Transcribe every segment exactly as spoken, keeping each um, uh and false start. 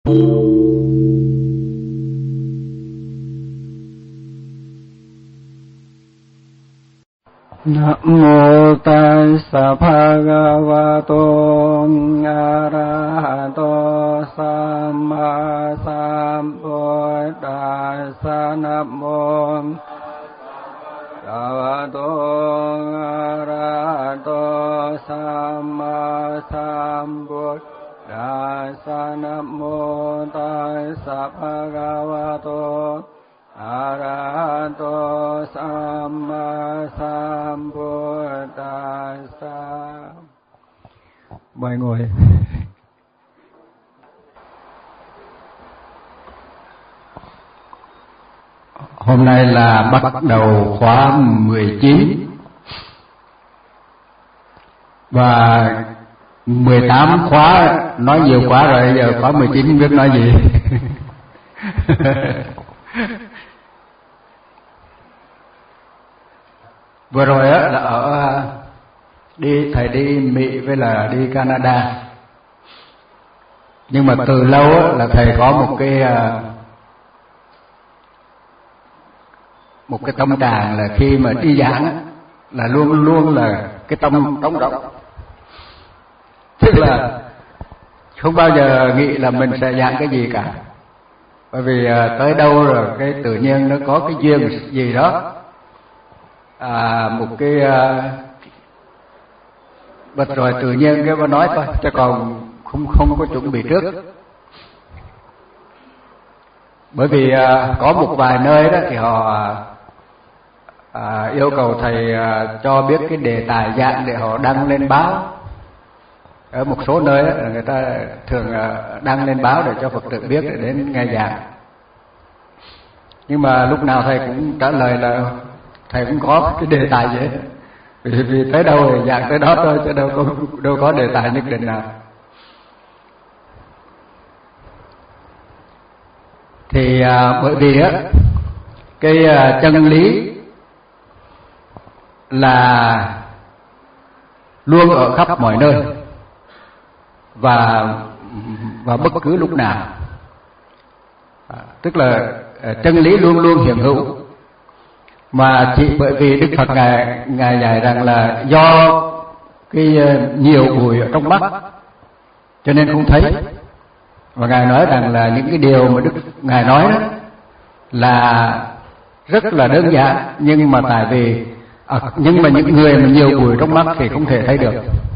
Nam mô Tassa Bhagavato Arahato Samma Sambuddhassa. Nam mô Bhagavato Arahato Samma Sambuddhassa. Nam mô Tassa Bhagavato Arahato Samma Sambuddhassa. Mời ngồi. Hôm nay là bắt đầu khóa mười chín và mười tám khóa nói nhiều quá rồi, giờ khóa mười chín không biết nói gì. Vừa rồi á là ở đi thầy đi Mỹ với là đi Canada, nhưng mà từ lâu á là thầy có một cái một cái tâm trạng là khi mà đi giảng á, là luôn luôn là cái tâm trống rỗng, tức là không bao giờ nghĩ là mình sẽ giảng cái gì cả, bởi vì tới đâu rồi cái tự nhiên nó có cái duyên gì đó. À, một cái uh, bật rồi tự nhiên cái nói thôi, chứ còn không không có chuẩn bị trước. Bởi vì uh, có một vài nơi đó thì họ uh, yêu cầu thầy uh, cho biết cái đề tài giảng để họ đăng lên báo. Ở một số nơi đó, người ta thường uh, đăng lên báo để cho Phật tử biết để đến nghe giảng. Nhưng mà lúc nào thầy cũng trả lời là thầy cũng có cái đề tài vậy, vì, vì tới đâu thì giảng tới đó thôi, chứ đâu có đâu có đề tài nhất định nào. Thì à, bởi vì á cái à, chân lý là luôn ở khắp mọi nơi và và bất cứ lúc nào, à, tức là à, chân lý luôn luôn hiện hữu. Mà chỉ bởi vì Đức Phật ngài ngài dạy rằng là do cái nhiều bụi ở trong mắt cho nên không thấy, và ngài nói rằng là những cái điều mà Đức ngài nói đó là rất là đơn giản, nhưng mà tại vì à, nhưng mà những người mà nhiều bụi trong mắt thì không thể thấy được.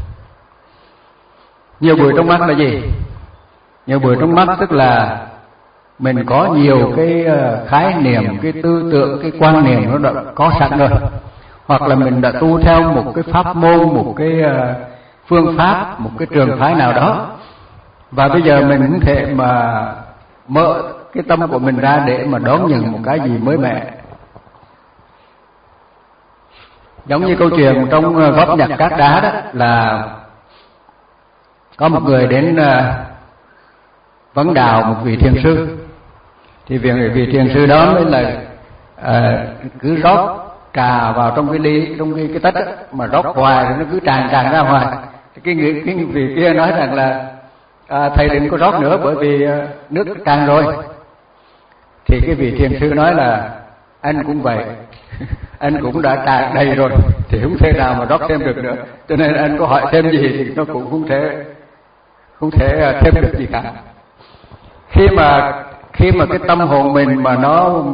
Nhiều bụi trong mắt là gì? Nhiều bụi trong mắt tức là mình có nhiều cái khái niệm, cái tư tưởng, cái quan niệm nó đã có sẵn rồi, hoặc là mình đã tu theo một cái pháp môn, một cái phương pháp, một cái trường phái nào đó, và bây giờ mình không thể mà mở cái tâm của mình ra để mà đón nhận một cái gì mới mẻ. Giống như câu chuyện trong góp nhặt cát đá đó, là có một người đến vấn đào một vị thiền sư, thì vị, vị thiền sư đó mới là à, cứ rót trà vào trong cái ly, trong cái, cái tách đó, mà rót hoài rồi nó cứ tràn tràn ra hoài. Cái người cái vị kia nói rằng là à, thầy đừng có rót nữa, bởi vì à, nước tràn rồi. Thì cái vị thiền sư nói là anh cũng vậy, anh cũng đã tràn đầy rồi thì không thể nào mà rót thêm được nữa, cho nên anh có hỏi thêm gì thì nó cũng không thể không thể thêm được gì cả. Khi mà khi mà cái tâm hồn mình mà nó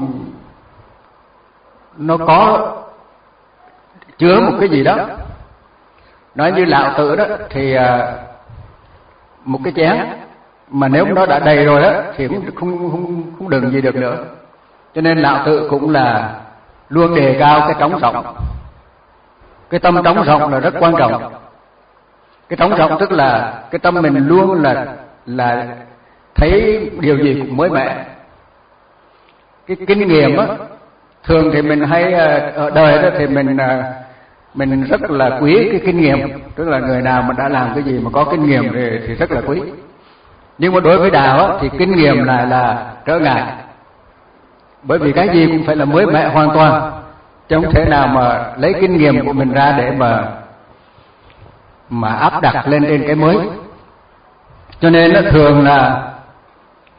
nó có chứa một cái gì đó, nói như Lão Tử đó, thì một cái chén mà nếu nó đã đầy rồi đó thì cũng không không không đựng gì được nữa. Cho nên Lão Tử cũng là luôn đề cao cái trống rỗng. Cái tâm trống rỗng là rất quan trọng. Cái trống rỗng tức là cái tâm mình luôn là là thấy điều gì cũng mới mẻ. Cái kinh nghiệm á, thường thì mình hay ở đời đó thì mình mình rất là quý cái kinh nghiệm, tức là người nào mà đã làm cái gì mà có kinh nghiệm thì, thì rất là quý. Nhưng mà đối với đạo á, thì kinh nghiệm lại là trở ngại, bởi vì cái gì cũng phải là mới mẻ hoàn toàn, chứ không thể nào mà lấy kinh nghiệm của mình ra để mà mà áp đặt lên trên cái mới. Cho nên nó thường là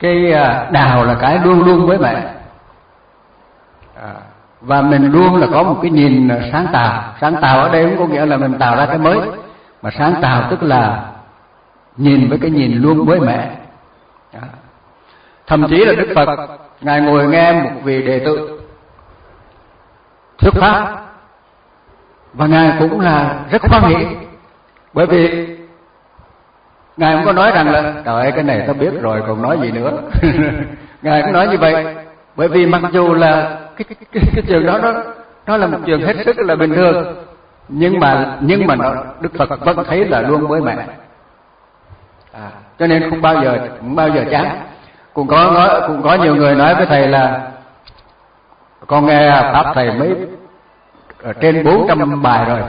cái đào là cái luôn luôn mới mẻ, à, và mình luôn là có một cái nhìn sáng tạo. Sáng tạo ở đây không có nghĩa là mình tạo ra cái mới, mà sáng tạo tức là nhìn với cái nhìn luôn mới mẻ. À, thậm chí là Đức Phật ngài ngồi nghe một vị đệ tử thuyết pháp, và ngài cũng là rất hoan hỉ, bởi vì ngài không có nói rằng là trời ơi cái này ta biết rồi còn nói gì nữa. Ngài cũng nói như vậy, bởi vì mặc dù là cái cái, cái, cái chuyện đó nó nó là một chuyện hết sức là bình thường, nhưng mà nhưng mà nó, Đức Phật vẫn thấy là luôn mới mẻ. À, cho nên không bao giờ không bao giờ chán. Cũng có nói, cũng có nhiều người nói với thầy là con nghe pháp thầy mấy ở trên bốn trăm bài rồi,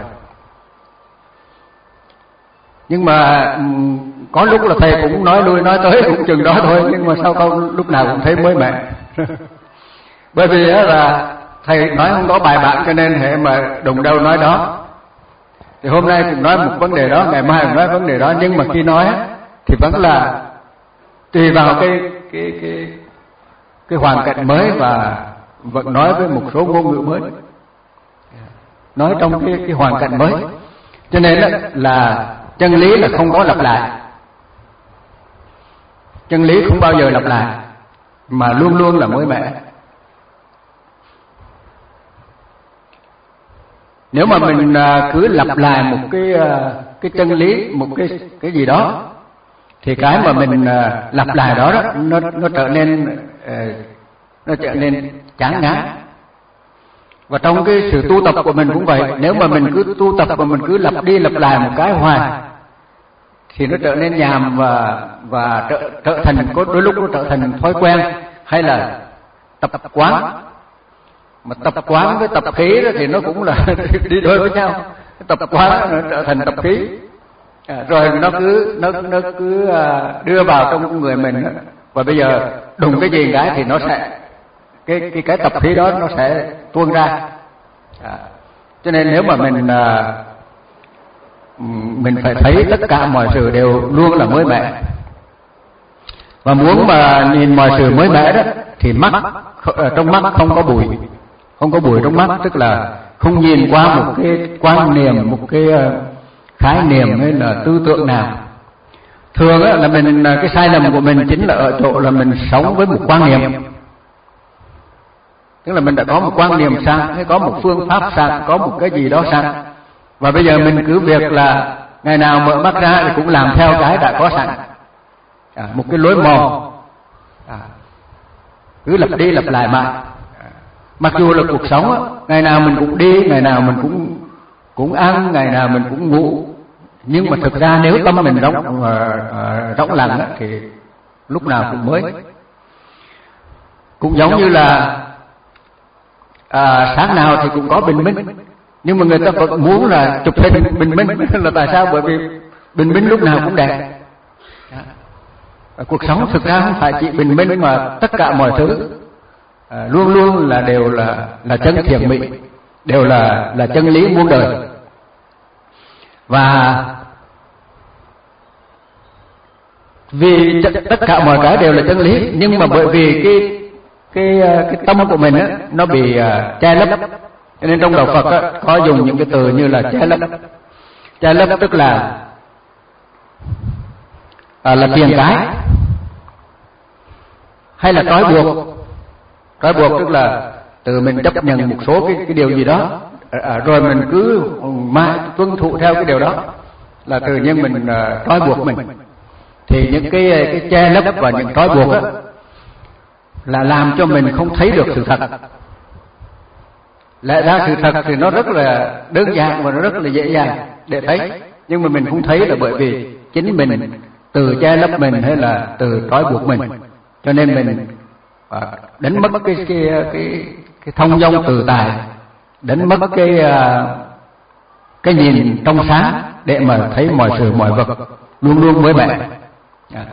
nhưng mà có lúc là thầy cũng nói lui nói tới cũng chừng đó thôi, nhưng mà sao con lúc nào cũng thấy mới mẻ. Bởi vì là thầy nói không có bài bản, cho nên hệ mà đụng đâu nói đó. Thì hôm nay cũng nói một vấn đề đó, ngày mai cũng nói vấn đề đó, nhưng mà khi nói thì vẫn là tùy vào cái cái cái cái hoàn cảnh mới, và vẫn nói với một số ngôn ngữ mới, nói trong cái cái hoàn cảnh mới. Cho nên là chân lý là không có lặp lại, chân lý không bao giờ lặp lại, mà luôn luôn là mới mẻ. Nếu mà mình cứ lặp lại một cái cái chân lý, một cái cái gì đó, thì cái mà mình lặp lại đó, đó nó nó trở nên nó trở nên chán ngán. Và trong cái sự tu tập của mình cũng vậy, nếu mà mình cứ tu tập và mình cứ lặp đi lặp lại một cái hoài thì nó trở nên nhàm, và và trở, trở thành có đôi lúc nó trở thành thói quen hay là tập tập quán. Mà tập quán với tập khí đó thì nó cũng là đi đôi với nhau. Tập quán nó trở thành tập khí, à, rồi nó cứ nó nó cứ đưa vào trong người mình đó. Và bây giờ đùng cái gì cái thì nó sẽ cái cái cái tập khí đó nó sẽ tuôn ra. À, cho nên nếu mà mình à, mình phải thấy tất cả mọi sự đều luôn là mới mẻ, và muốn mà nhìn mọi sự mới mẻ đó thì mắt trong mắt không có bụi, không có bụi trong mắt, tức là không nhìn qua một cái quan niệm, một cái khái niệm hay là tư tưởng nào. Thường á là mình cái sai lầm của mình chính là ở chỗ là mình sống với một quan niệm, tức là mình đã có một quan niệm sẵn, hay có một phương pháp sẵn, có một cái gì đó sẵn, và bây giờ mình cứ việc là ngày nào mở mắt ra thì cũng làm theo cái đã có sẵn, à, một cái lối mòn, à, cứ lặp đi lặp lại mãi. Mặc dù là cuộc sống á, ngày nào mình cũng đi, ngày nào mình cũng cũng ăn, ngày nào mình cũng ngủ, nhưng mà thực ra nếu tâm mình rỗng uh, rỗng lặng á, thì lúc nào cũng mới. Cũng giống như là à, sáng nào thì cũng có bình minh, nhưng mà người ta vẫn muốn là chụp hình bình minh. Là tại sao? Bởi vì bình minh lúc nào cũng đẹp. À, cuộc sống thực ra không phải chỉ bình minh, mà tất cả mọi thứ à, luôn luôn là đều là là chân thiện mỹ, đều là là chân lý muôn đời. Và vì tất cả mọi cái đều là chân lý, nhưng mà bởi vì cái cái cái tâm của mình á, nó bị uh, che lấp, cho nên trong đạo Phật á, có dùng những cái từ như là che lấp. Che lấp tức là à, là tiền cái, hay là trói buộc. Trói buộc tức là từ mình chấp nhận một số cái cái điều gì đó, à, rồi mình cứ mãi tuân thủ theo cái điều đó, là tự nhiên mình uh, trói buộc mình. Thì những cái cái che lấp và những trói buộc á, là làm cho mình không thấy được sự thật. Lẽ ra sự thật thì nó rất là đơn giản và nó rất là dễ dàng để thấy, nhưng mà mình không thấy là bởi vì chính mình từ che lấp mình hay là từ trói buộc mình, cho nên mình à, đánh mất cái cái cái cái thông dong tự tại, đánh mất cái cái nhìn trong sáng để mà thấy mọi sự mọi vật luôn luôn mới mẻ. À,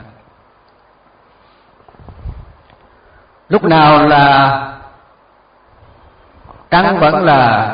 lúc nào là trăng vẫn là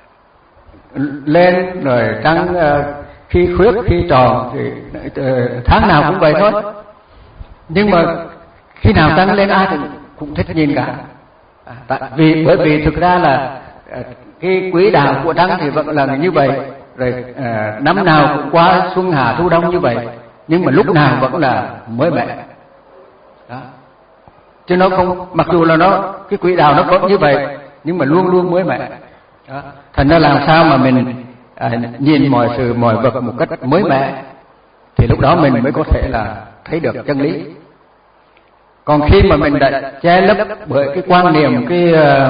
lên, rồi trăng khi khuyết khi tròn, thì tháng nào cũng vậy thôi. Nhưng mà khi nào trăng lên ai cũng, cũng thích nhìn cả. À, tại vì bởi vì thực ra là cái quỹ đạo của trăng thì vẫn là như vậy, rồi à, năm nào cũng qua xuân hạ thu đông như vậy, nhưng mà lúc nào vẫn là mới mẻ. Đó. Chứ nó không, mặc dù là nó cái quỹ đạo nó vẫn như vậy, nhưng mà luôn luôn mới mẻ. Đó. Thành ra làm sao mà mình à, nhìn mọi sự mọi vật một cách mới mẻ, thì lúc đó mình mới có thể là thấy được chân lý. Còn khi mà mình đã che lấp bởi cái quan niệm, cái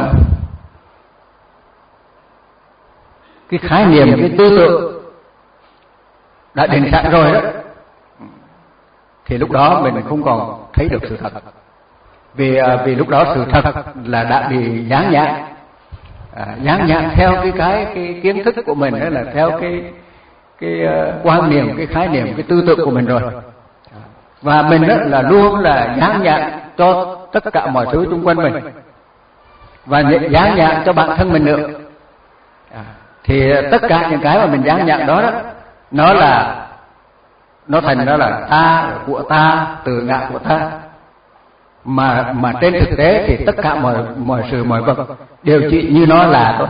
cái khái niệm, cái tư tưởng đã định sẵn rồi đó, thì lúc đó mình không còn thấy được sự thật. Vì vì lúc đó sự thật là đã bị dán nhãn, à, dán nhãn theo cái cái cái kiến thức của mình, đó là theo cái cái uh, quan niệm, cái khái niệm, cái tư tưởng của mình rồi. Và mình đó là luôn là dán nhãn cho tất cả mọi thứ xung quanh mình, và dán nhãn cho bản thân mình nữa. À, thì tất cả những cái mà mình dán nhãn đó, đó nó là nó thành đó là ta, của ta, từ ngã của ta. Mà mà trên thực tế thì tất cả mọi mọi sự mọi vật đều chỉ như nó là thôi.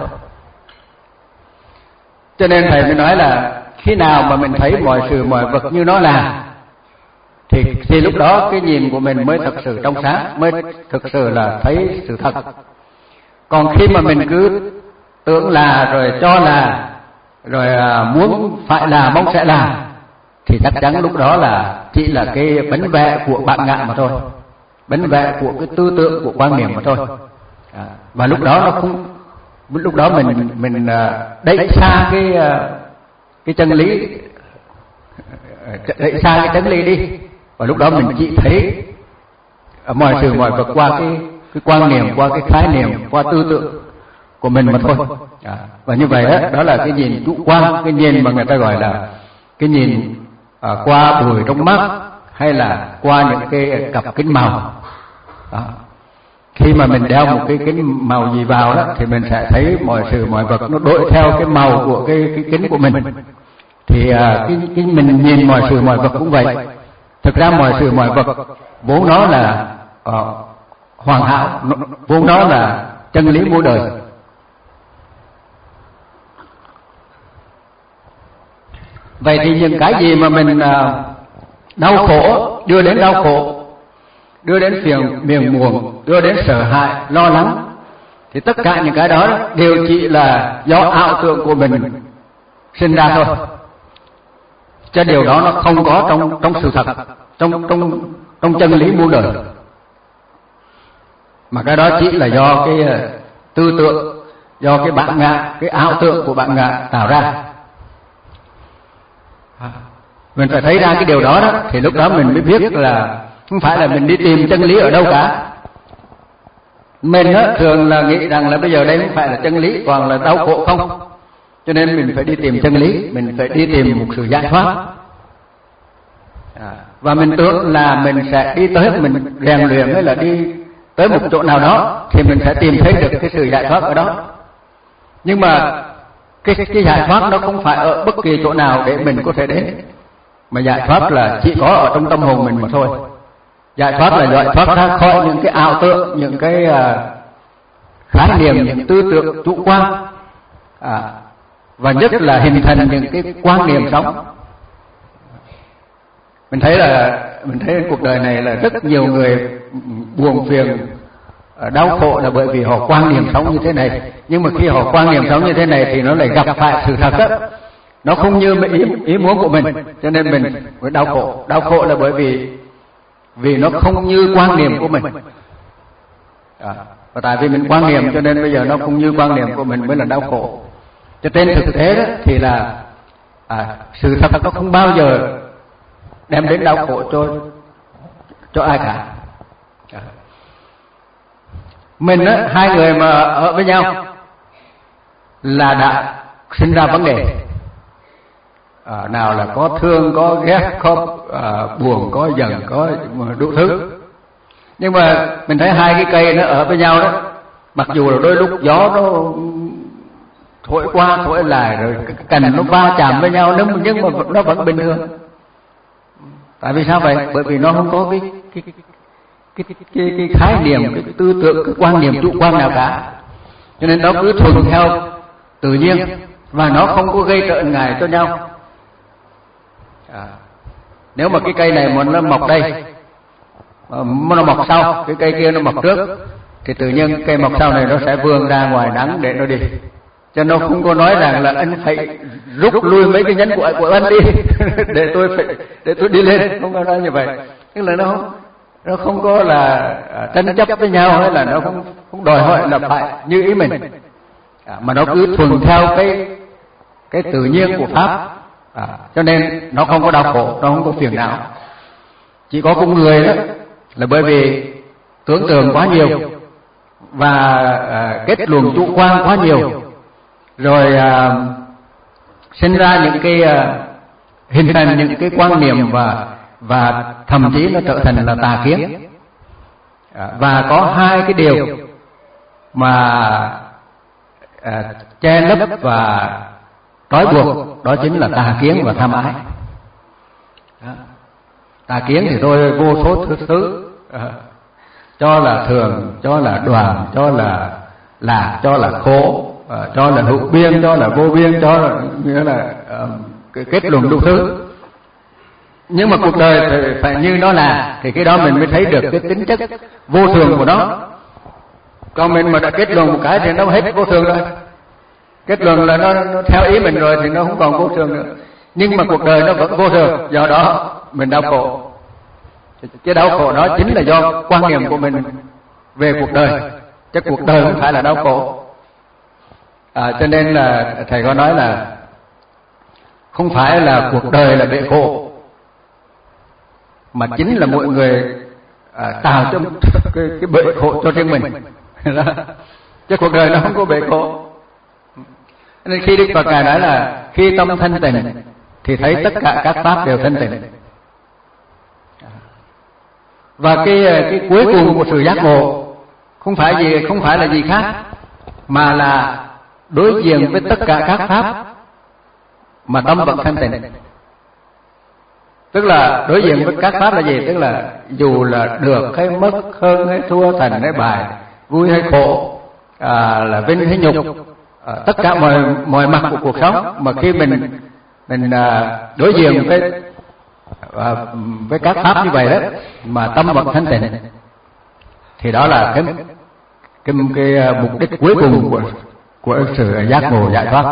Cho nên thầy mới nói là khi nào mà mình thấy mọi sự mọi vật như nó là, thì thì lúc đó cái nhìn của mình mới thật sự trong sáng, mới thực sự là thấy sự thật. Còn khi mà mình cứ tưởng là, rồi cho là, rồi muốn phải là, mong sẽ là, thì chắc chắn lúc đó là chỉ là cái bánh vẽ của bản ngã mà thôi, bánh vẽ của cái tư tưởng, của quan niệm mà thôi. À, và lúc đó nó không, lúc đó mình mình đẩy xa cái cái chân lý, đẩy xa cái chân lý đi, và lúc đó mình chỉ thấy mọi sự mọi vật qua cái cái quan niệm, qua cái khái niệm, qua tư tưởng của mình mà thôi. À, và như vậy đó, đó là cái nhìn chủ quan, cái nhìn mà người ta gọi là cái nhìn à, qua bụi trong mắt, hay là qua những cái cặp kính màu. Đó. Khi mà mình đeo một cái kính màu gì vào đó, thì mình sẽ thấy mọi sự mọi vật nó đổi theo cái màu của cái cái kính của mình. Thì à, cái, cái mình nhìn mọi sự mọi vật cũng vậy. Thực ra mọi sự mọi vật vốn nó là uh, hoàn hảo, vốn nó là chân lý muôn đời. Vậy thì những cái gì mà mình uh, đau khổ, đưa đến đau khổ, đưa đến phiền miền muộn, đưa đến sợ hãi, lo lắng, thì tất cả những cái đó đều chỉ là do ảo tưởng của mình sinh ra thôi. Cho điều đó nó không có trong trong sự thật, trong trong trong chân lý muôn đời, mà cái đó chỉ là do cái uh, tư tưởng, do cái bản ngã, cái ảo tưởng của bản ngã tạo ra. Mình phải thấy ra cái điều đó, đó thì lúc đó mình mới biết là không phải là mình đi tìm chân lý ở đâu cả. Mình đó, thường là nghĩ rằng là bây giờ đây không phải là chân lý, còn là đau khổ không. Cho nên mình phải đi tìm chân lý, mình phải đi tìm một sự giải thoát. À, và mình tưởng là mình sẽ đi tới, mình rèn luyện hay là đi tới một chỗ nào đó thì mình sẽ tìm thấy được cái sự giải thoát ở đó. Nhưng mà cái, cái giải thoát nó không phải ở bất kỳ chỗ nào để mình có thể đến, mà giải thoát là chỉ có ở trong tâm hồn mình mà thôi. Giải thoát là giải thoát ra khỏi những cái ảo tưởng, những cái uh, khái niệm, những tư tưởng chủ quan, à, và nhất là hình thành những cái quan niệm sống. Mình thấy là mình thấy cuộc đời này là rất nhiều người buồn phiền, đau khổ là bởi vì họ quan niệm sống như thế này. Nhưng mà khi họ quan niệm sống như thế này thì nó lại gặp phải sự thật đó, nó không như ý, ý muốn của mình, cho nên mình mới đau khổ. Đau khổ là bởi vì vì nó không như quan niệm của mình. À, và tại vì mình quan niệm cho nên bây giờ nó không như quan niệm của mình mới là đau khổ. Cho trên thực tế đó thì là à, sự thật nó không bao giờ đem đến đau khổ cho cho ai cả. À. Mình á, hai người mà ở với nhau là đã sinh ra vấn đề. À, nào là có thương, có ghét, có à, buồn, có giận, có đủ thứ. Nhưng mà mình thấy hai cái cây nó ở với nhau đó, mặc dù là đôi lúc gió nó thổi qua thổi lại, rồi cái cành nó va chạm với nhau, nhưng mà nó vẫn bình thường. Tại vì sao vậy? Bởi vì nó không có cái cái cái, cái, cái khái niệm, cái tư tưởng, cái quan niệm chủ quan nào cả. Cho nên nó cứ thuần theo tự nhiên và nó không có gây trở ngại cho nhau. À, nếu mà cái cây này muốn nó mọc đây, nó mọc sau, cái cây kia nó mọc trước, thì tự nhiên cây mọc sau này nó sẽ vươn ra ngoài nắng để nó đi. Cho nó không có nói rằng là anh phải rút lui mấy cái nhánh của của anh đi để tôi phải để tôi đi lên, không có nói như vậy. Tức là nó nó không có là tranh chấp với nhau, hay là nó không không đòi hỏi là phải như ý mình, à, mà nó cứ thuần theo cái cái tự nhiên của pháp. À, cho nên nó không có đau khổ, nó không có phiền não. Chỉ có con người đó là bởi vì tưởng tượng quá nhiều và à, kết luận chủ quan quá nhiều, rồi à, sinh ra những cái à, hình thành những cái quan niệm và và thậm chí nó trở thành là tà kiến. À, và có hai cái điều mà à, che lấp và trói buộc, đó chính là tà kiến và tham ái. Đó. Tà kiến thì tôi vô số thứ thứ à, cho là thường, cho là đoàn, cho là lạc, cho là khổ, à, cho là hữu biên, cho là vô biên, cho là nghĩa là uh, cái kết luận đủ thứ. Nhưng mà cuộc đời phải, phải như nó là, thì cái đó mình mới thấy được cái tính chất vô thường của nó. Còn mình mà đã kết luận một cái thì nó hết vô thường rồi. Kết luận là nó, nó theo ý mình rồi thì nó không còn vô thường nữa. Nhưng mà cuộc đời nó vẫn vô thường, do đó mình đau khổ. Cái đau khổ đó chính là do quan niệm của mình về cuộc đời, chứ cuộc đời không phải là đau khổ. À, cho nên là thầy có nói là không phải là cuộc đời là bể khổ, mà chính là mọi người à, tạo cho cái, cái bể khổ cho riêng mình. Chứ cuộc đời nó không có bể khổ. Nên khi Đức Phật Ngài nói là khi tâm thanh tịnh thì thấy tất cả các pháp đều thanh tịnh. Và cái cái cuối cùng của sự giác ngộ không phải gì không phải là gì khác, mà là đối diện với tất cả các pháp mà tâm vẫn thanh tịnh. Tức là đối diện với các pháp là gì? Tức là dù là được hay mất, hơn hay thua, thành hay bại, vui hay khổ, à, là vinh hay nhục, à, tất cả mọi mọi mặt của cuộc sống, mà khi mình mình à, đối diện với à, với các pháp như vậy đó, mà tâm vẫn thanh tịnh, thì đó là cái cái cái mục đích cuối cùng của của sự giác ngộ giải thoát.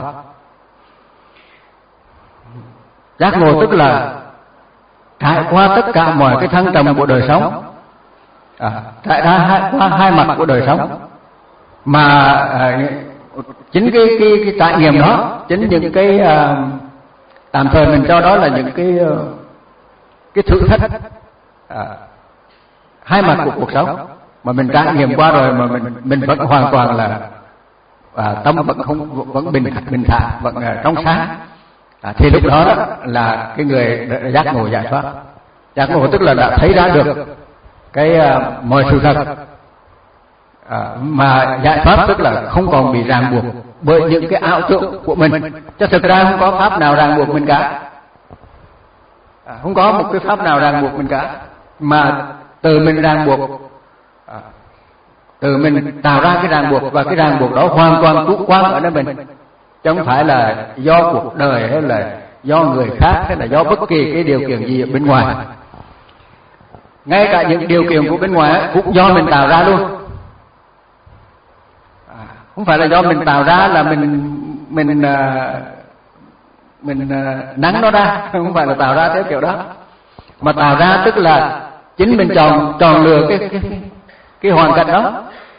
Giác ngộ tức là trải qua tất cả mọi cái thăng trầm của đời sống, à, trải ra hai, qua hai mặt của đời sống, mà à, chính cái cái cái trải nghiệm đó, chính những cái à, tạm thời mình cho đó là những cái cái thử thách à, hai mặt của cuộc sống mà mình trải nghiệm qua rồi, mà mình mình vẫn hoàn toàn là à, tâm vẫn không vẫn bình bình thản, vẫn à, trong sáng. À, thì lúc đó, đó là cái người giác ngộ giải thoát. Giác ngộ tức là đã thấy ra được cái uh, mọi sự thật, à, mà giải thoát tức là không còn bị ràng buộc bởi những cái ảo tưởng của mình. Chứ thực ra không có pháp nào ràng buộc mình cả, à, không có một cái pháp nào ràng buộc mình cả, mà từ mình ràng buộc, à, từ mình tạo ra cái ràng buộc, và cái ràng buộc đó hoàn toàn chủ quan ở nơi mình, chứ không phải là do cuộc đời hay là do người khác hay là do bất kỳ cái điều kiện gì ở bên ngoài. Ngay cả những điều kiện của bên ngoài cũng do mình tạo ra luôn, à, không phải là do mình tạo ra là mình mình mình nắng nó ra, không phải là tạo ra theo kiểu đó, mà tạo ra tức là chính mình chọn chọn lựa cái cái cái hoàn cảnh đó.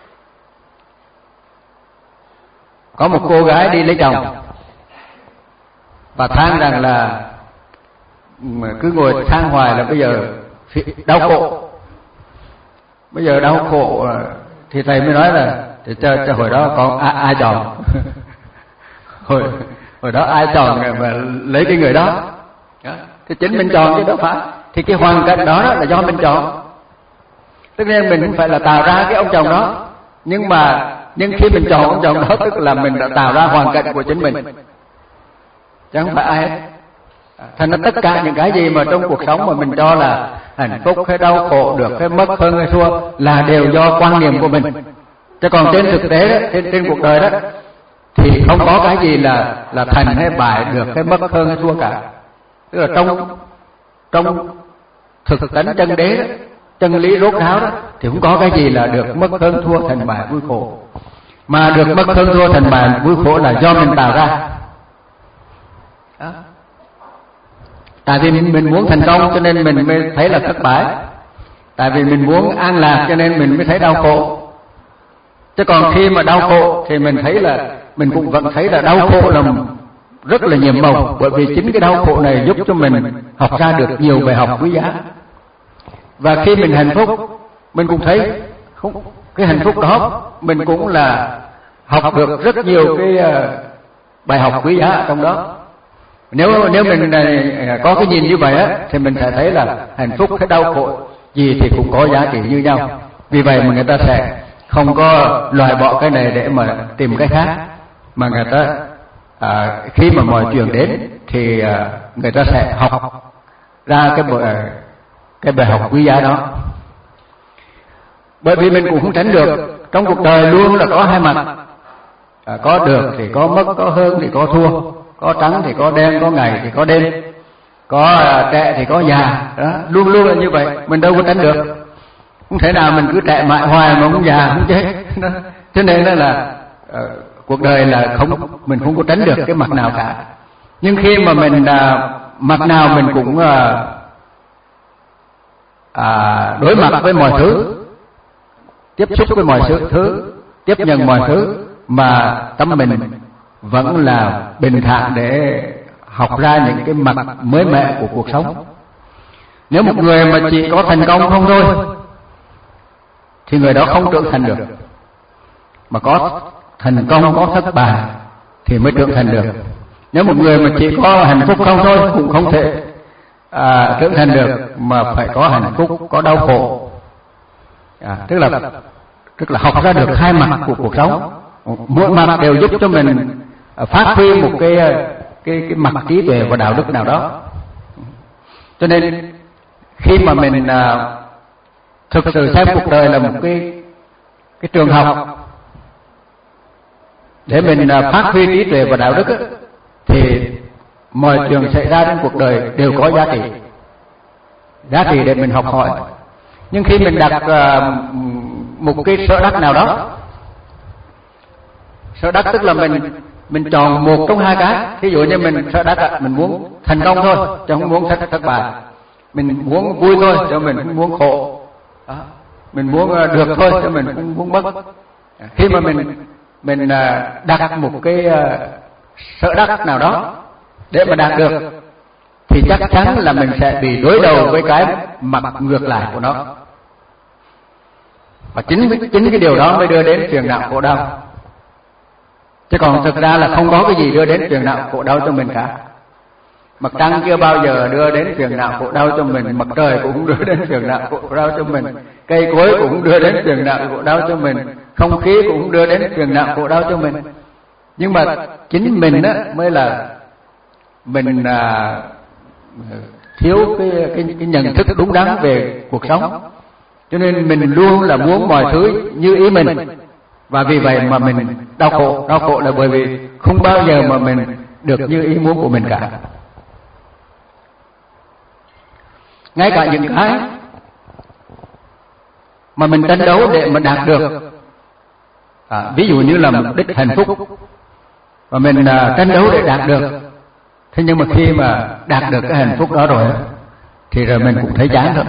Có một cô gái đi lấy chồng và than rằng là cứ ngồi than hoài là bây giờ đau khổ, bây giờ đau khổ, thì thầy mới nói là thì cho, cho hồi đó còn ai, ai chọn hồi hồi đó ai chọn mà lấy cái người đó, thì chính mình chọn chứ đâu phải. Thì cái hoàn cảnh đó, đó là do mình chọn, tức nên mình không phải là tạo ra cái ông chồng đó, nhưng mà nhưng khi mình chọn ông chồng đó tức là mình đã tạo ra hoàn cảnh của chính mình, chứ không phải ai hết. Thành ra tất cả những cái gì mà trong cuộc sống mà mình cho là hạnh phúc hay đau khổ, được hay mất, hơn hay thua là đều do quan niệm của mình. Chứ còn trên thực tế đó, trên, trên cuộc đời đó thì không có cái gì là là thành hay bại, được hay mất, hơn hay thua cả. Tức là trong trong thực tánh chân đế đó, chân lý rốt ráo đó thì không có cái gì là được mất, hơn thua, thành bại, vui khổ. Mà được mất, hơn thua, thành bại, vui khổ là do mình tạo ra. Đó. Tại vì mình, mình muốn thành công cho nên mình mới thấy là thất bại. Tại vì mình muốn an lạc cho nên mình mới thấy đau khổ. Chứ còn khi mà đau khổ thì mình thấy là mình cũng vẫn thấy là đau khổ là rất là nhiệm màu, bởi vì chính cái đau khổ này giúp cho mình học ra được nhiều bài học quý giá. Và khi mình hạnh phúc, mình cũng thấy không, cái hạnh phúc đó mình cũng là học được rất nhiều cái bài học quý giá trong đó. Nếu nếu mình có cái nhìn như vậy á, thì mình sẽ thấy là hạnh phúc hay đau khổ gì thì cũng có giá trị như nhau. Vì vậy mà người ta sẽ không có loại bỏ cái này để mà tìm cái khác, mà người ta à, khi mà mọi chuyện đến thì à, người ta sẽ học ra cái bài, cái bài học quý giá đó. Bởi vì mình cũng không tránh được, trong cuộc đời luôn là có hai mặt, à, có được thì có mất, có hơn thì có thua, có trắng thì có đen, có ngày thì có đêm, có à, trẻ thì có già, đó luôn luôn là như vậy, mình đâu có tránh được. Không thể nào mình cứ trẻ mãi hoài mà không già không chết. Cho nên là uh, cuộc đời là không, mình không có tránh được cái mặt nào cả. Nhưng khi mà mình uh, mặt nào mình cũng uh, uh, đối mặt với mọi thứ, tiếp xúc với mọi thứ, thứ tiếp nhận mọi thứ, mà tâm mình vẫn là bình thản để học ra những cái mặt mới mẻ của cuộc sống. Nếu một người mà chỉ có thành công không thôi thì người đó không trưởng thành được, mà có thành công, có thất bại thì mới trưởng thành được. Nếu một người mà chỉ có hạnh phúc không thôi cũng không thể à, trưởng thành được, mà phải có hạnh phúc, có đau khổ. À, tức là tức là học ra được hai mặt của cuộc sống, mỗi mặt đều giúp cho mình phát huy một cái cái cái mặt trí tuệ và đạo đức nào đó. Cho nên khi mà mình à, thực sự xem cuộc đời là một cái cái trường học để mình phát huy trí tuệ và đạo đức ấy, thì mọi chuyện xảy ra trong cuộc đời đều có giá trị, giá trị để mình học hỏi. Nhưng khi mình đặt uh, một cái sở đắc nào đó, sở đắc tức là mình mình chọn một trong hai cái. Ví dụ như mình sở đắc mình muốn thành công thôi, chứ không muốn thất thất bại. Mình muốn vui thôi, chứ mình không muốn khổ. Đó. Mình muốn được thôi, chứ mình không muốn mất. Khi mà mình mình đặt một cái sở đắc nào đó để mà đạt được, thì chắc chắn là mình sẽ bị đối đầu với cái mặt ngược lại của nó. Và chính chính cái điều đó mới đưa đến phiền não khổ đau. Chứ còn thực ra là không có cái gì đưa đến phiền não khổ đau cho mình cả. Mặt trăng chưa bao giờ đưa đến phiền não khổ đau cho mình, mặt trời cũng đưa đến phiền não khổ đau cho mình, cây cối cũng đưa đến phiền não khổ đau cho mình, không khí cũng đưa đến phiền não khổ đau cho mình. Nhưng mà chính mình á mới là mình à, thiếu cái, cái cái nhận thức đúng đắn về cuộc sống. Cho nên mình luôn là muốn mọi thứ như ý mình, và vì vậy mà mình đau khổ. Đau khổ là bởi vì không bao giờ mà mình được như ý muốn của mình cả. Ngay cả những cái mà mình tranh đấu để mà đạt được, à, ví dụ như là mục đích hạnh phúc, và mình à, tranh đấu để đạt được, thế nhưng mà khi mà đạt được cái hạnh phúc đó rồi thì rồi mình cũng thấy chán rồi.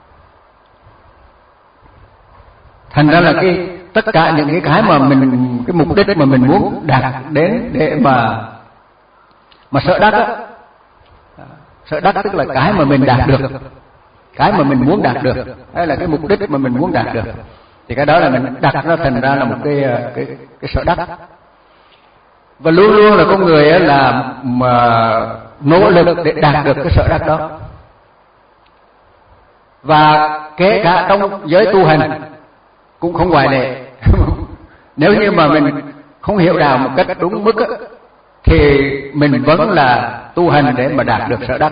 Thành ra là cái tất cả những cái cái mà mình, cái mục đích mà mình muốn đạt đến để mà mà sở đắc á, sở đắc tức là cái mà mình đạt được, cái mà mình muốn đạt được, hay là cái mục đích mà mình muốn đạt được, thì cái đó là mình đặt nó thành ra là một cái cái cái sở đắc. Và luôn luôn là con người ấy là mà nỗ lực để đạt được cái sở đắc đó. Và kể cả trong giới tu hành cũng không ngoại lệ. Nếu như mà mình không hiểu đạo một cách đúng mức á, thì mình vẫn là tu hành để mà đạt được sở đắc.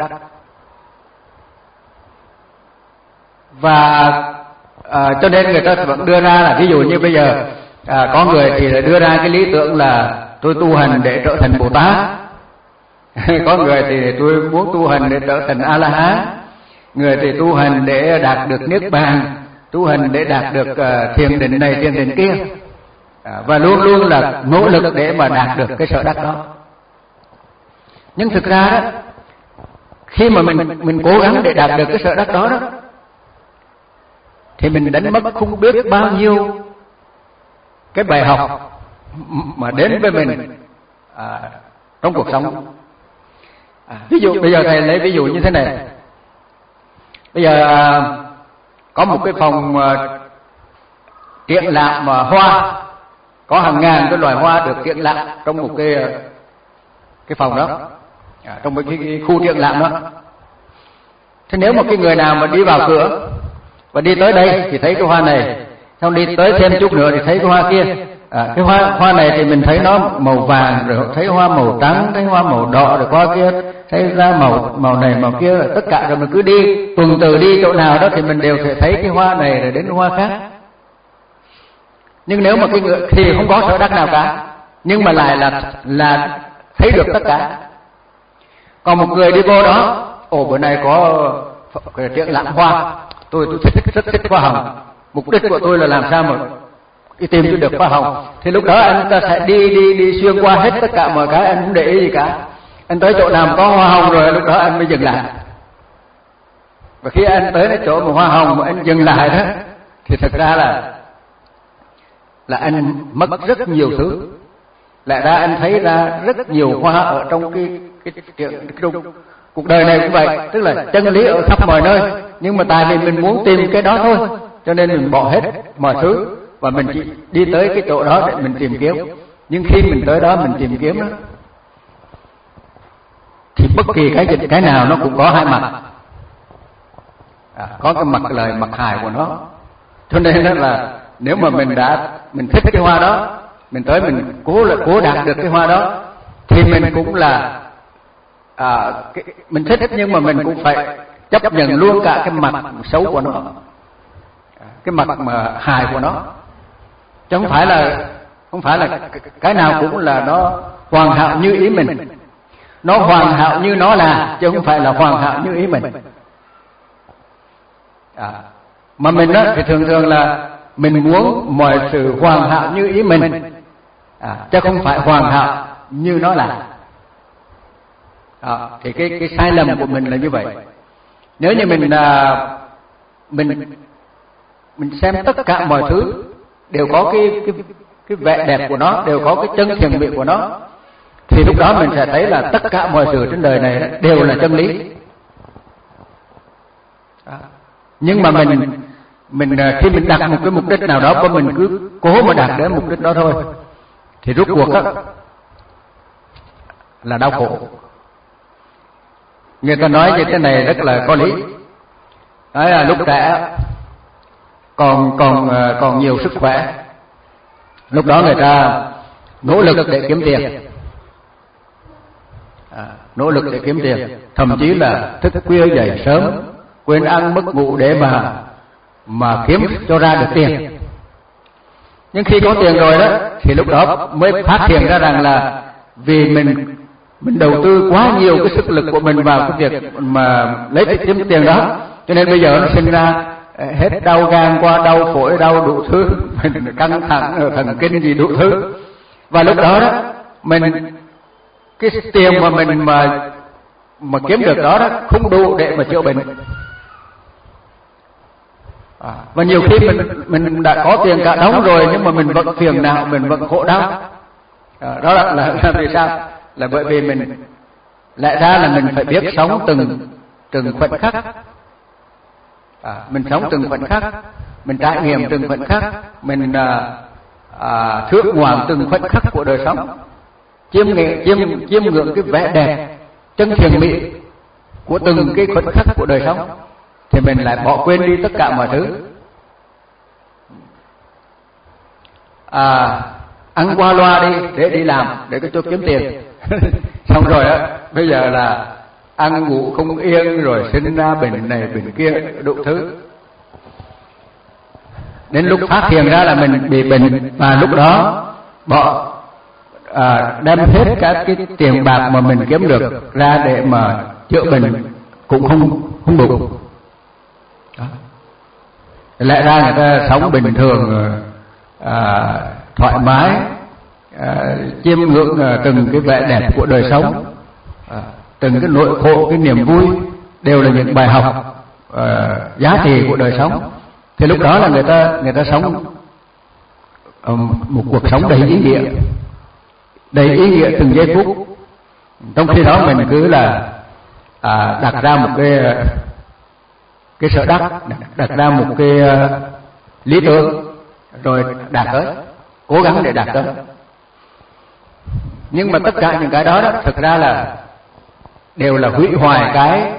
Và à, cho nên người ta vẫn đưa ra là ví dụ như bây giờ à, có người thì đưa ra cái lý tưởng là tôi tu hành để trở thành Bồ Tát, có người thì tôi muốn tu hành để trở thành A La Hán, người thì tu hành để đạt được niết bàn, tu hành để đạt được uh, thiền định này thiền định kia, à, và luôn luôn là nỗ lực để mà đạt được cái sở đắc đó. Nhưng thực ra đó, khi mà mình mình cố gắng để đạt được cái sở đắc đó đó, thì mình đánh mất không biết bao nhiêu cái bài học mà đến với mình à, trong cuộc sống. À, ví dụ bây giờ thầy lấy ví dụ như thế này. Bây giờ à, có một cái phòng à, triển lãm à, hoa, có hàng ngàn cái loài hoa được triển lãm trong một cái cái phòng đó, à, trong một cái, cái khu triển lãm đó. Thế nếu một cái người nào mà đi vào cửa và đi tới đây thì thấy cái hoa này, xong đi tới thêm chút nữa thì thấy cái hoa kia. À, cái hoa hoa này thì mình thấy nó màu vàng, rồi thấy hoa màu trắng, thấy hoa màu đỏ, rồi hoa kia thấy ra màu màu này màu kia, tất cả rồi mình cứ đi tuần tự đi chỗ nào đó thì mình đều thể thấy cái hoa này rồi đến hoa khác. Nhưng nếu mà cái người thì không có sở đắc nào cả, nhưng mà lại là là thấy được tất cả. Còn một người đi vô đó, ồ bữa nay có triển lãm hoa, tôi tôi thích rất thích hoa hồng, mục đích của tôi là làm sao mà đi tìm cho được hoa hồng, thì lúc đó anh ta sẽ đi đi đi xuyên qua hết tất cả mọi cái, anh không để ý gì cả. Anh tới chỗ nào có hoa hồng rồi lúc đó anh mới dừng lại. Và khi anh tới cái chỗ mà hoa hồng mà anh dừng lại đó, thì thật ra là là anh mất rất nhiều thứ. Lẽ ra anh thấy ra rất nhiều hoa ở trong cái cái, cái, cái, cái, cái cuộc đời này cũng vậy, tức là chân lý ở khắp mọi nơi, nhưng mà tại vì mình muốn tìm cái đó thôi, cho nên mình bỏ hết mọi thứ và mình chỉ đi tới cái chỗ đó để mình tìm kiếm. Nhưng khi mình tới đó mình tìm kiếm đó, thì bất kỳ cái dịch cái nào nó cũng có hai mặt, à, có cái mặt lời mặt hại của nó. Cho nên đó là nếu mà mình đã mình thích cái hoa đó, mình tới mình cố là cố đạt được cái hoa đó, thì mình cũng là à, cái, mình thích nhưng mà mình cũng phải chấp nhận luôn cả cái mặt xấu của nó, cái mặt mà hại của nó, chứ không phải là không phải là cái nào cũng là nó hoàn hảo như ý mình. Nó hoàn hảo như nó là, chứ không phải là hoàn hảo như ý mình. À, mà mình đó thì thường thường là mình muốn mọi sự hoàn hảo như ý mình, à, chứ không phải hoàn hảo như nó là. À, thì cái cái sai lầm của mình là như vậy. Nếu như mình à, mình mình xem tất cả mọi thứ đều có cái cái cái vẻ đẹp của nó, đều có cái chân thiện mỹ của nó, thì lúc đó mình sẽ thấy là tất cả mọi sự trên đời này đều là chân lý. À, nhưng mà mình mình khi mình đặt một cái mục đích nào đó của mình cứ cố mà đạt đến mục đích đó thôi, thì rốt cuộc á là đau khổ. Người ta nói như thế này rất là có lý. Đấy là lúc trẻ còn còn còn nhiều sức khỏe, lúc đó người ta nỗ lực để kiếm tiền, à, nỗ lực để kiếm tiền, thậm chí là thức khuya dậy sớm, quên ăn mất ngủ để mà mà kiếm cho ra được tiền. Nhưng khi có tiền rồi đó, thì lúc đó mới phát hiện ra rằng là vì mình mình đầu tư quá nhiều cái sức lực của mình vào cái việc mà lấy kiếm tiền đó, cho nên bây giờ nó sinh ra hết đau gan qua đau phổi, đau đủ thứ, mình căng thẳng thần kinh gì đủ thứ. Và lúc đó đó mình cái tiền mà mình mà mà kiếm được đó đó không đủ để mà chữa bệnh. À, và nhiều khi mình mình đã có tiền cả đống rồi nhưng mà mình vẫn phiền não, mình vẫn khổ đau. À, đó là, là, là vì sao? Là bởi vì mình lẽ ra là mình phải biết sống từng từng khoảnh khắc. À, mình sống từng khoảnh khắc, mình trải nghiệm từng khoảnh khắc, mình à, à, thưởng ngoạn từng khoảnh khắc của đời sống, chiêm nghiệm chiêm chiêm ngưỡng cái vẻ đẹp chân thiện mỹ của từng cái khoảnh khắc của đời sống, thì mình lại bỏ quên đi tất cả mọi thứ. À, ăn qua loa đi để đi làm để cho kiếm tiền, xong rồi á, bây giờ là ăn ngủ không yên, rồi sinh ra bệnh này bệnh kia đủ thứ. Đến lúc phát hiện ra là mình bị bệnh, và lúc đó bỏ à, đem hết các cái tiền bạc mà mình kiếm được ra để mà chữa bệnh cũng không không đủ. Đó. Lẽ ra người ta sống bình thường, à, thoải mái, à, chiêm ngưỡng à, từng cái vẻ đẹp của đời sống, à, từng cái nỗi khổ, cái niềm vui đều là những bài học à, giá trị của đời sống. Thì lúc đó là người ta người ta sống um, một cuộc sống đầy ý nghĩa, đầy ý nghĩa từng giây phút. Trong khi đó mình cứ là à, đặt ra một cái cái sở đắc, đặt ra một cái uh, lý tưởng rồi đạt tới, cố gắng để đạt tới. Nhưng mà tất cả những cái đó, đó thực ra là đều là hủy hoại cái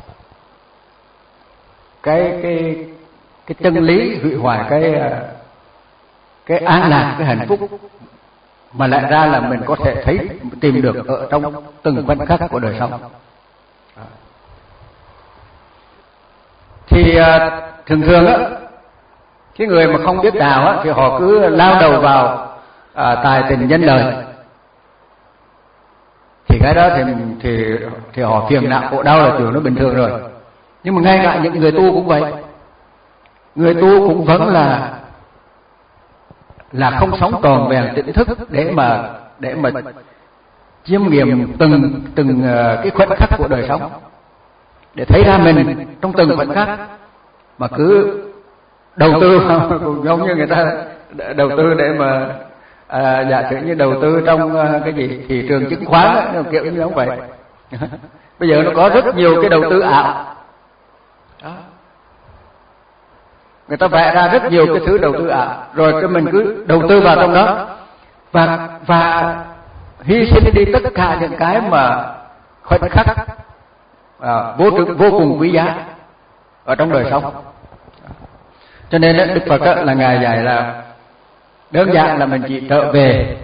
cái cái cái chân lý, hủy hoại cái cái an lạc, cái hạnh phúc mà lại ra là mình có thể thấy tìm được ở trong từng khoảnh khắc của đời sống. Thì thường thường á, cái người mà không biết đạo á, thì họ cứ lao đầu vào à, tài tình danh lợi, thì cái đó thì thì thì họ phiền não khổ đau là chuyện nó bình thường rồi. Nhưng mà ngay cả những người tu cũng vậy, người tu cũng vẫn là là không sống tròn vẹn tỉnh thức để mà để mà chiêm nghiệm từng từng cái khoảnh khắc của đời sống, để thấy ra mình trong từng khoảnh khắc, mà cứ đầu tư cũng giống như người ta đầu tư để mà à, giả sử như đầu tư trong cái gì thị trường chứng khoán đó, kiểu như giống vậy. Bây giờ nó có rất nhiều cái đầu tư ảo đó. Người ta vẽ ra rất nhiều cái thứ đầu tư ảo, rồi cái mình cứ đầu tư vào trong đó, và và hy sinh đi tất cả những cái mà khoảnh khắc à, vô trực vô cùng quý giá ở trong đời sống. Cho nên Đức Phật là ngài dạy là đơn giản là mình chỉ trở về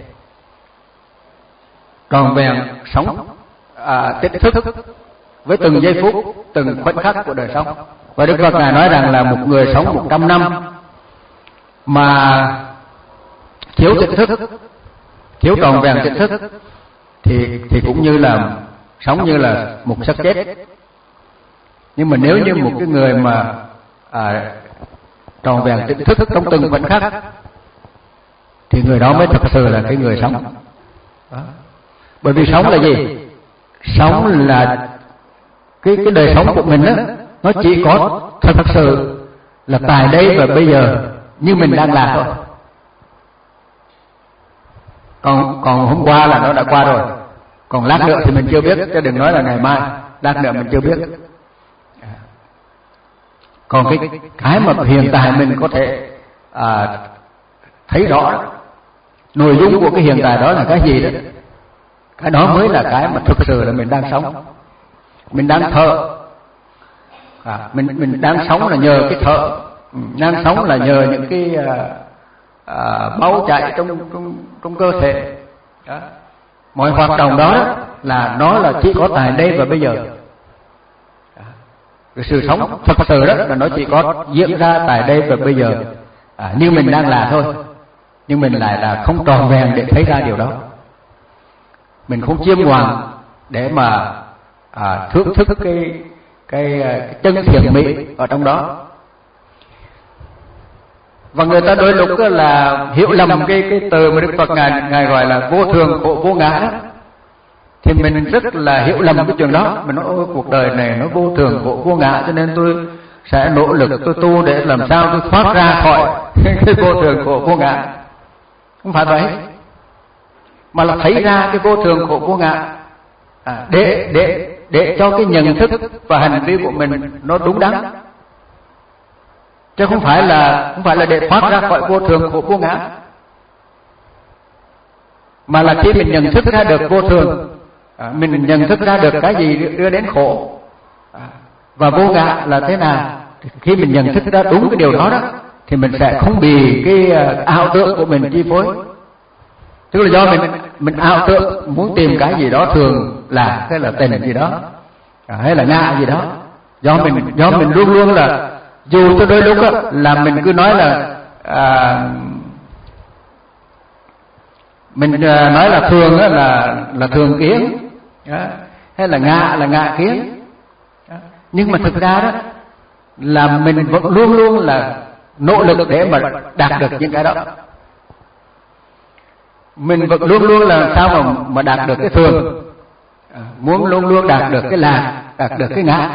tròn vẹn sống à, tỉnh thức với từng giây phút, từng khoảnh khắc của đời sống. Và Đức Phật ngài nói rằng là một người sống một trăm năm mà thiếu tỉnh thức, thiếu tròn vẹn tỉnh thức, thì thì cũng như là sống như là một xác chết. Nhưng mà nếu như một cái người mà à, tròn vẹn tỉnh thức trong từng khoảnh khắc, thì người đó mới thật sự là cái người sống. Đó. Bởi vì sống là gì? Sống là cái cái đời sống của mình đó, nó chỉ có thật sự là tại đây và bây giờ như mình đang làm thôi. Còn còn hôm qua là nó đã qua rồi, còn lát nữa thì mình chưa biết, chứ đừng nói là ngày mai, lát nữa mình chưa biết. Còn cái cái mà hiện tại mình có thể à, thấy rõ nội dung của cái hiện tại đó là cái gì đó, cái đó mới là cái mà thực sự là mình đang sống, mình đang thở. À, mình mình đang sống là nhờ cái thở, đang sống là nhờ những cái à, à, máu chảy trong trong trong cơ thể. Đó. Mọi hoạt động đó là nó là chỉ có tại đây và bây giờ. Đó. Cái sự sống thật sự đó là nó chỉ có diễn ra tại đây và bây giờ, à, như mình đang là thôi. Nhưng mình lại là không tròn vẹn để thấy ra điều đó. Mình không chiêm ngoạn để mà à, thưởng thức cái cái, cái chân thiện mỹ ở trong đó. Và người ta đôi lúc là hiểu lầm cái cái từ mà Đức Phật ngài ngài gọi là vô thường khổ vô ngã đó. Thì mình rất là hiểu lầm cái chuyện đó. Mình nói ôi, cuộc đời này nó vô thường khổ vô ngã, cho nên tôi sẽ nỗ lực tôi tu để làm sao tôi thoát ra khỏi cái vô thường khổ vô ngã. Không phải vậy, mà là thấy ra cái vô thường khổ vô ngã, à, để để để cho cái nhận thức và hành vi của mình nó đúng đắn, chứ không phải là không phải là để thoát ra khỏi vô thường khổ vô ngã, mà là khi mình nhận thức ra được vô thường, à, mình nhận thức ra được cái gì đưa đến khổ, à, và vô ngã là thế nào. Khi mình nhận thức ra đúng cái điều đó đó, thì mình sẽ không bị cái ảo tưởng của mình chi phối. Tức là do mình mình ảo tưởng muốn tìm cái gì đó thường là cái là tình gì đó, à, hay là ngạ gì đó. Do mình do mình luôn luôn là dù cho đôi lúc á, là mình cứ nói là à, mình à, nói là thường á, là là thường kiến, đó, hay là ngạ là ngạ kiến, đó. Nhưng mà thực ra đó là mình vẫn luôn luôn là nỗ lực để mà đạt được những cái đó. Mình vẫn luôn luôn là sao mà mà đạt được cái thường, à, muốn luôn luôn đạt được cái lạc, đạt được cái ngã.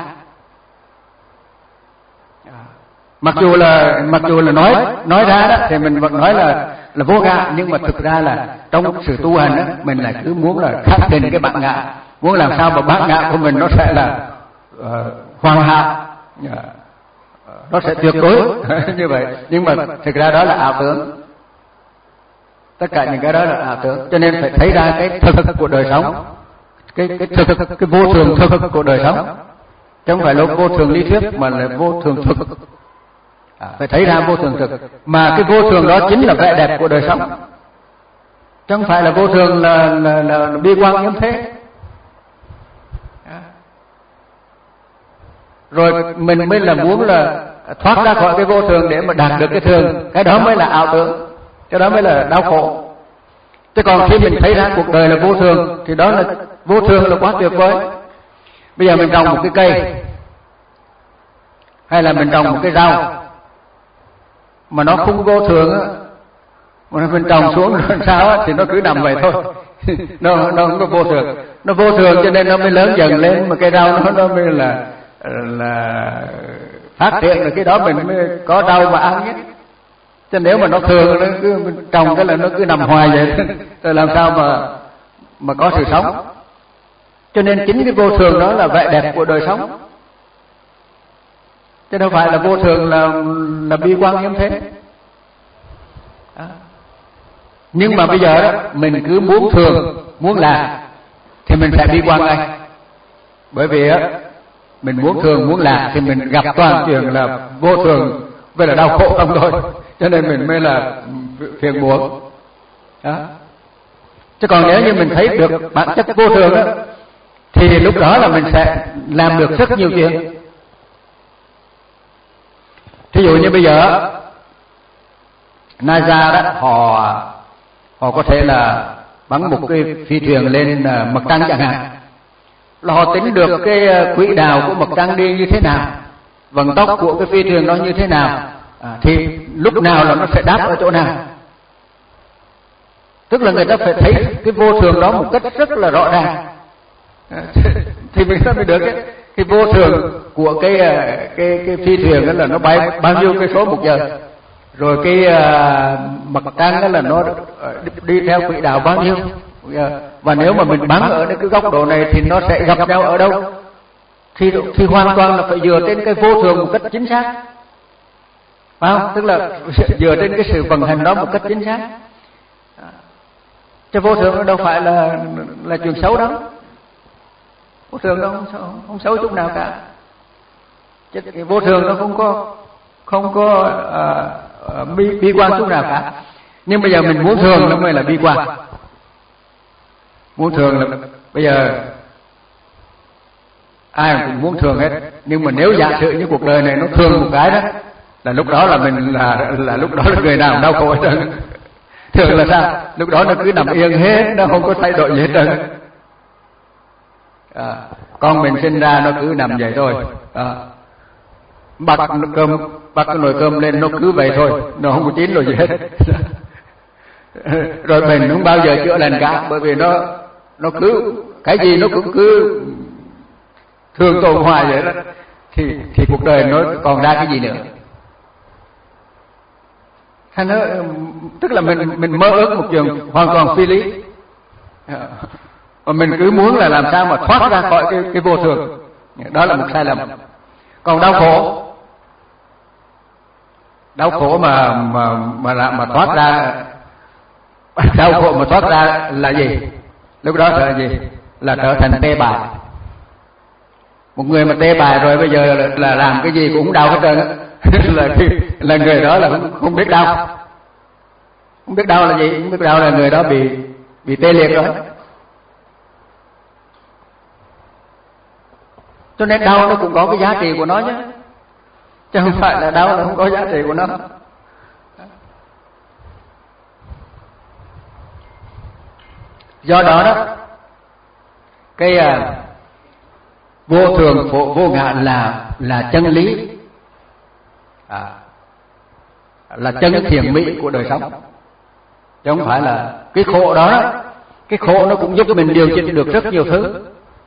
Mặc dù là mặc dù là nói nói ra đó thì mình vẫn nói là là vô ngã, nhưng mà thực ra là trong sự tu hành đó mình lại cứ muốn là khắc định cái bản ngã, muốn làm sao mà bản ngã của mình nó sẽ là uh, hoàn hảo, uh, nó sẽ tuyệt đối như vậy. Nhưng mà thực ra đó là ảo tưởng. Tất cả những cái đó là ảo tưởng, cho nên phải thấy ra cái thực của đời sống, cái cái thực cái vô thường thực của đời sống, chứ không phải là vô thường lý thuyết mà là vô thường thực. À, phải thấy ra vô thường thực, mà cái vô thường đó chính là vẻ đẹp của đời sống, chứ không phải là vô thường là là, là, là bi quan như thế. À. Rồi mình mới là muốn là thoát ra khỏi cái vô thường để mà đạt được cái thường, cái đó mới là ảo tưởng, cái đó mới là đau khổ. Chứ còn khi mình thấy ra cuộc đời là vô thường thì đó là vô thường là quá tuyệt vời. Bây giờ mình trồng một cái cây hay là mình trồng một cái rau mà nó không vô thường á, mà mình trồng xuống rồi sao á thì nó cứ nằm vậy thôi. nó nó không có vô thường, nó vô thường cho nên nó mới lớn dần lên, mà cây rau nó nó mới là là phát triển, rồi cái đó mình mới có rau mà ăn nhé. Chứ nếu mà nó thường nó cứ trồng cái là nó cứ nằm hoài vậy rồi làm sao mà mà có sự sống. Cho nên chính cái vô thường đó là vẻ đẹp của đời sống, chứ đâu phải là vô thường là là bi quan như thế. Đó. Nhưng mà bây giờ đó mình cứ muốn thường, muốn lạc thì mình sẽ bi quan ngay. Bởi vì á mình muốn thường muốn lạc thì mình gặp toàn chuyện là vô thường với là đau khổ không thôi, cho nên mình mới là phiền muộn. Đó. Chứ còn nếu như mình thấy được bản chất vô thường đó thì lúc đó là mình sẽ làm được rất nhiều chuyện. Thí dụ như bây giờ NASA đó họ họ có thể là bắn một cái phi thuyền lên mặt trăng chẳng hạn, là họ tính được cái quỹ đạo của mặt trăng đi như thế nào, vận tốc của cái phi thuyền đó như thế nào, à, thì lúc nào là nó sẽ đáp ở chỗ nào. Tức là người ta phải thấy cái vô thường đó một cách rất là rõ ràng, à, thì mình mới được cái, cái vô thường của cái cái cái phi thuyền đó là nó bay bao nhiêu cây số một giờ, rồi cái uh, mặt trăng đó là nó đi theo quỹ đạo bao nhiêu, và nếu mà mình bắn ở cái góc độ này thì nó sẽ gặp nhau ở đâu, thì thì hoàn toàn là phải dựa trên cái vô thường một cách chính xác, phải không? Tức là dựa trên cái sự vận hành đó một cách chính xác. Chứ vô thường nó đâu phải là là chuyện xấu đâu, vô thường nó không, không, không xấu chút nào cả. Chứ cái vô thường nó không có không có uh, uh, bi, bi quan chút nào cả. Nhưng bây giờ mình muốn thường nó mới là bi quan. Muốn thường là bây giờ ai cũng muốn thường hết, nhưng mà nếu giả sử như cuộc đời này nó thường một cái đó là lúc đó là mình là là lúc đó là người nào đau khổ hết trơn. Thường là sao? Lúc đó nó cứ nằm yên hết, nó không có thay đổi gì hết trơn. À, con mình sinh ra nó cứ nằm vậy thôi. À, bắt cơm, bắt cái nồi cơm lên nó cứ vậy thôi, nó không có chín rồi gì hết. Rồi mình không bao giờ chữa lành cả, bởi vì nó nó cứ cái gì nó cũng cứ thường tồn hoài vậy đó, thì thì cuộc đời nó còn ra cái gì nữa? Thành nó tức là mình mình mơ ước một chuyện hoàn toàn phi lý, mà mình cứ muốn là làm sao mà thoát ra khỏi cái cái vô thường, đó là một sai lầm. Còn đau khổ, đau khổ mà mà mà mà thoát ra, đau khổ mà thoát ra là gì? Lúc đó là gì? Là trở thành tê bại. Một người mà tê bại rồi bây giờ là, là làm cái gì cũng đau hết trơn á. là là người đó là không, không biết đau. Không biết đau là gì? Không biết đau là người đó bị bị tê liệt rồi. Cho nên đau nó cũng có cái giá trị của nó nhé, chứ không phải là đau là không có giá trị của nó. Do đó đó, cái à, vô thường khổ vô ngã là là chân lý, à, là chân thiện mỹ của đời sống, chứ không phải là cái khổ đó, đó. Cái khổ nó cũng giúp mình điều chỉnh được rất nhiều thứ.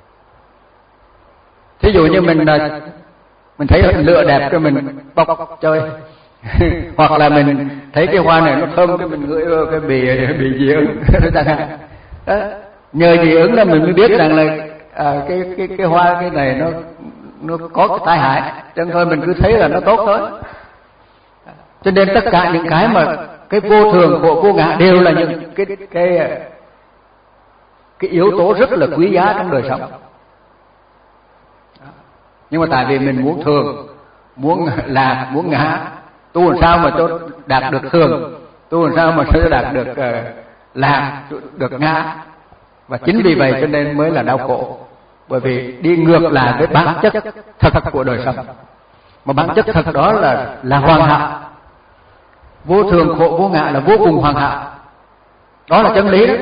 Thí dụ như mình mình thấy lửa đẹp cho mình bóc chơi hoặc là mình thấy cái hoa này nó thơm cái mình ngửi vào cái bì bì dị ứng đó. Nhờ dị ứng là mình mới biết rằng là à, cái cái cái hoa cái này nó nó có cái tai hại, chẳng thôi mình cứ thấy là nó tốt thôi. Cho nên tất cả những cái mà cái vô thường khổ vô ngã đều là những cái cái cái yếu tố rất là quý giá trong đời sống. Nhưng mà tại vì mình muốn thường, muốn lạc, muốn ngã, tu làm sao mà cho đạt được thường, tu làm sao mà cho đạt được uh, lạc, được ngã. Và chính vì vậy cho nên mới là đau khổ, bởi vì đi ngược lại với bản chất thật của đời sống. Mà bản chất thật đó là là hoàn hảo. Vô thường khổ vô ngã là vô cùng hoàn hảo. Đó là chân lý đó.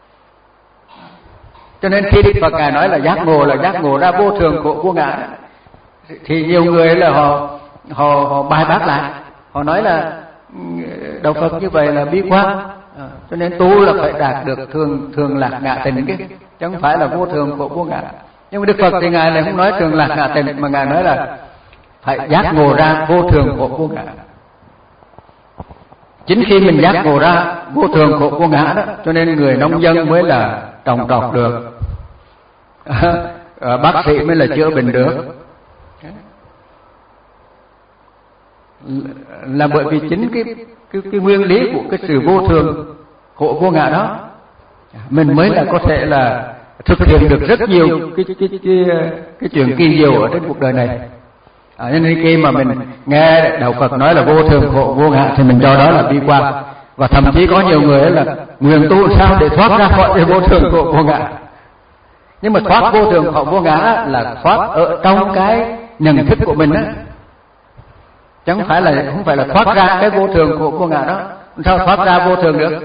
Cho nên khi Đức Phật Ngài nói là giác ngộ là giác ngộ ra vô thường khổ vô ngã, thì nhiều người là họ họ họ bài bác lại, họ nói là đạo Phật như vậy là bi quan, à, cho nên tu là phải đạt được thường thường lạc ngã tịnh cái, chứ không phải là vô thường khổ vô ngã. Nhưng mà Đức Phật thì Ngài lại không nói thường lạc ngã tịnh, mà Ngài nói là phải giác ngộ ra vô thường khổ vô ngã. Chính khi mình giác ngộ ra vô thường khổ vô ngã đó, cho nên người nông dân mới là trồng trọt được, à, bác sĩ mới là chữa bệnh được, là bởi vì chính cái cái, cái nguyên lý của cái sự vô thường khổ vô ngã đó, mình mới là có thể là thực hiện được rất nhiều cái cái cái cái, cái chuyện kỳ diệu ở trên cuộc đời này. À, nên khi mà mình nghe đạo Phật nói là vô thường khổ vô ngã thì mình cho đó là bi quan, và thậm chí có nhiều người là nguyện tu sao để thoát ra khỏi cái vô thường khổ vô ngã. Nhưng mà thoát vô thường khổ vô ngã là thoát ở trong cái nhận thức của mình đó, chứ không phải là không phải là thoát ra cái vô thường khổ vô ngã đó. Sao thoát ra vô thường được?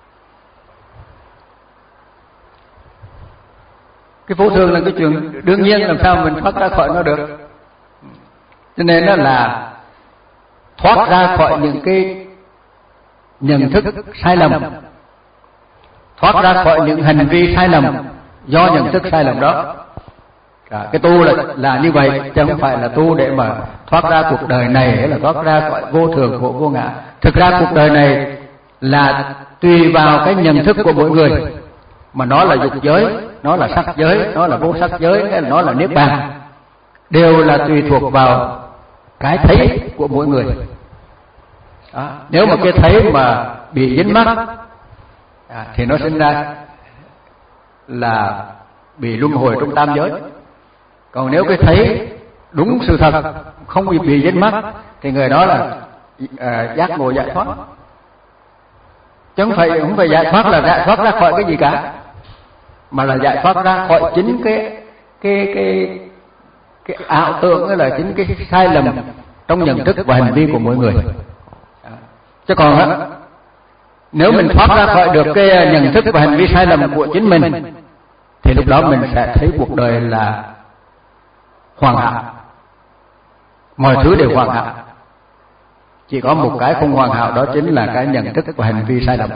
Cái vô thường là cái chuyện đương nhiên, làm sao mình thoát ra khỏi nó được? Cho nên đó là thoát ra khỏi những cái nhận thức sai lầm, thoát ra khỏi những hành vi sai lầm do nhận thức sai lầm đó. À, cái tu là là như vậy, chứ không phải là tu để mà thoát ra cuộc đời này hay là thoát ra khỏi vô thường khổ vô ngã. Thực ra cuộc đời này là tùy vào cái nhận thức của mỗi người, mà nó là dục giới, nó là sắc giới, nó là vô sắc giới, hay là nó là niết bàn, đều là tùy thuộc vào cái thấy của mỗi người. Đó. Nếu mà cái thấy mà bị dính mắc à, thì nó sinh ra là bị luân hồi trong tam giới. Còn nếu cái thấy đúng sự thật, không bị bị dính mắc, thì người đó là à, giác ngộ giải thoát. Chứ không phải không phải giải thoát là giải thoát ra khỏi cái gì cả, mà là giải thoát ra khỏi chính cái cái cái cái ảo tưởng, là chính cái sai lầm trong nhận thức và hành vi của mỗi người. Chứ còn á, nếu mình thoát ra khỏi được cái nhận thức và hành vi sai lầm của chính mình, thì lúc đó mình sẽ thấy cuộc đời là hoàn hảo, mọi thứ đều hoàn hảo. Chỉ có một cái không hoàn hảo, đó chính là cái nhận thức và hành vi sai lầm.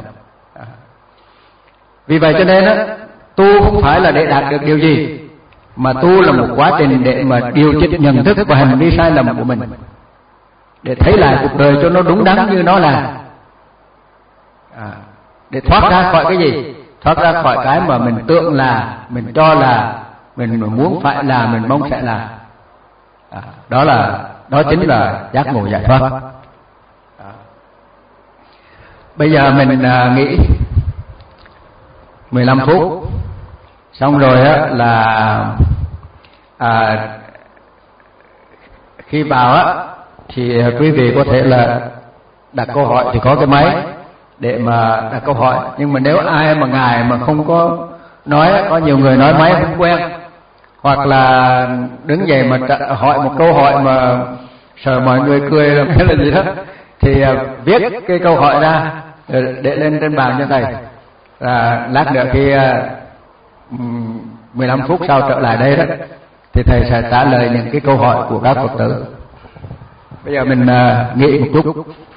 Vì vậy cho nên á, tu không phải là để đạt được điều gì, mà tu là một quá trình để mà điều chỉnh nhận thức và hành vi sai lầm của mình, để thấy lại cuộc đời cho nó đúng đắn như nó là, à, để thoát ra khỏi cái gì? Thoát ra khỏi cái mà mình tưởng là, mình cho là, mình muốn phải là, mình mong sẽ là. À, đó là đó chính là giác ngộ giải thoát. À. Bây giờ mình à, nghỉ mười lăm phút, xong rồi á là à, khi vào á thì quý vị có thể là đặt câu hỏi, thì có cái máy để mà đặt câu hỏi. Nhưng mà nếu ai mà ngài mà không có nói, có nhiều người nói máy không quen, hoặc là đứng dậy mà hỏi một câu hỏi mà sợ mọi người cười là hay là gì đó, thì viết cái câu hỏi ra để lên trên bàn cho thầy. À, lát nữa khi mười lăm phút sau trở lại đây đó thì thầy sẽ trả lời những cái câu hỏi của các Phật tử. Bây giờ mình uh, nghĩ một chút.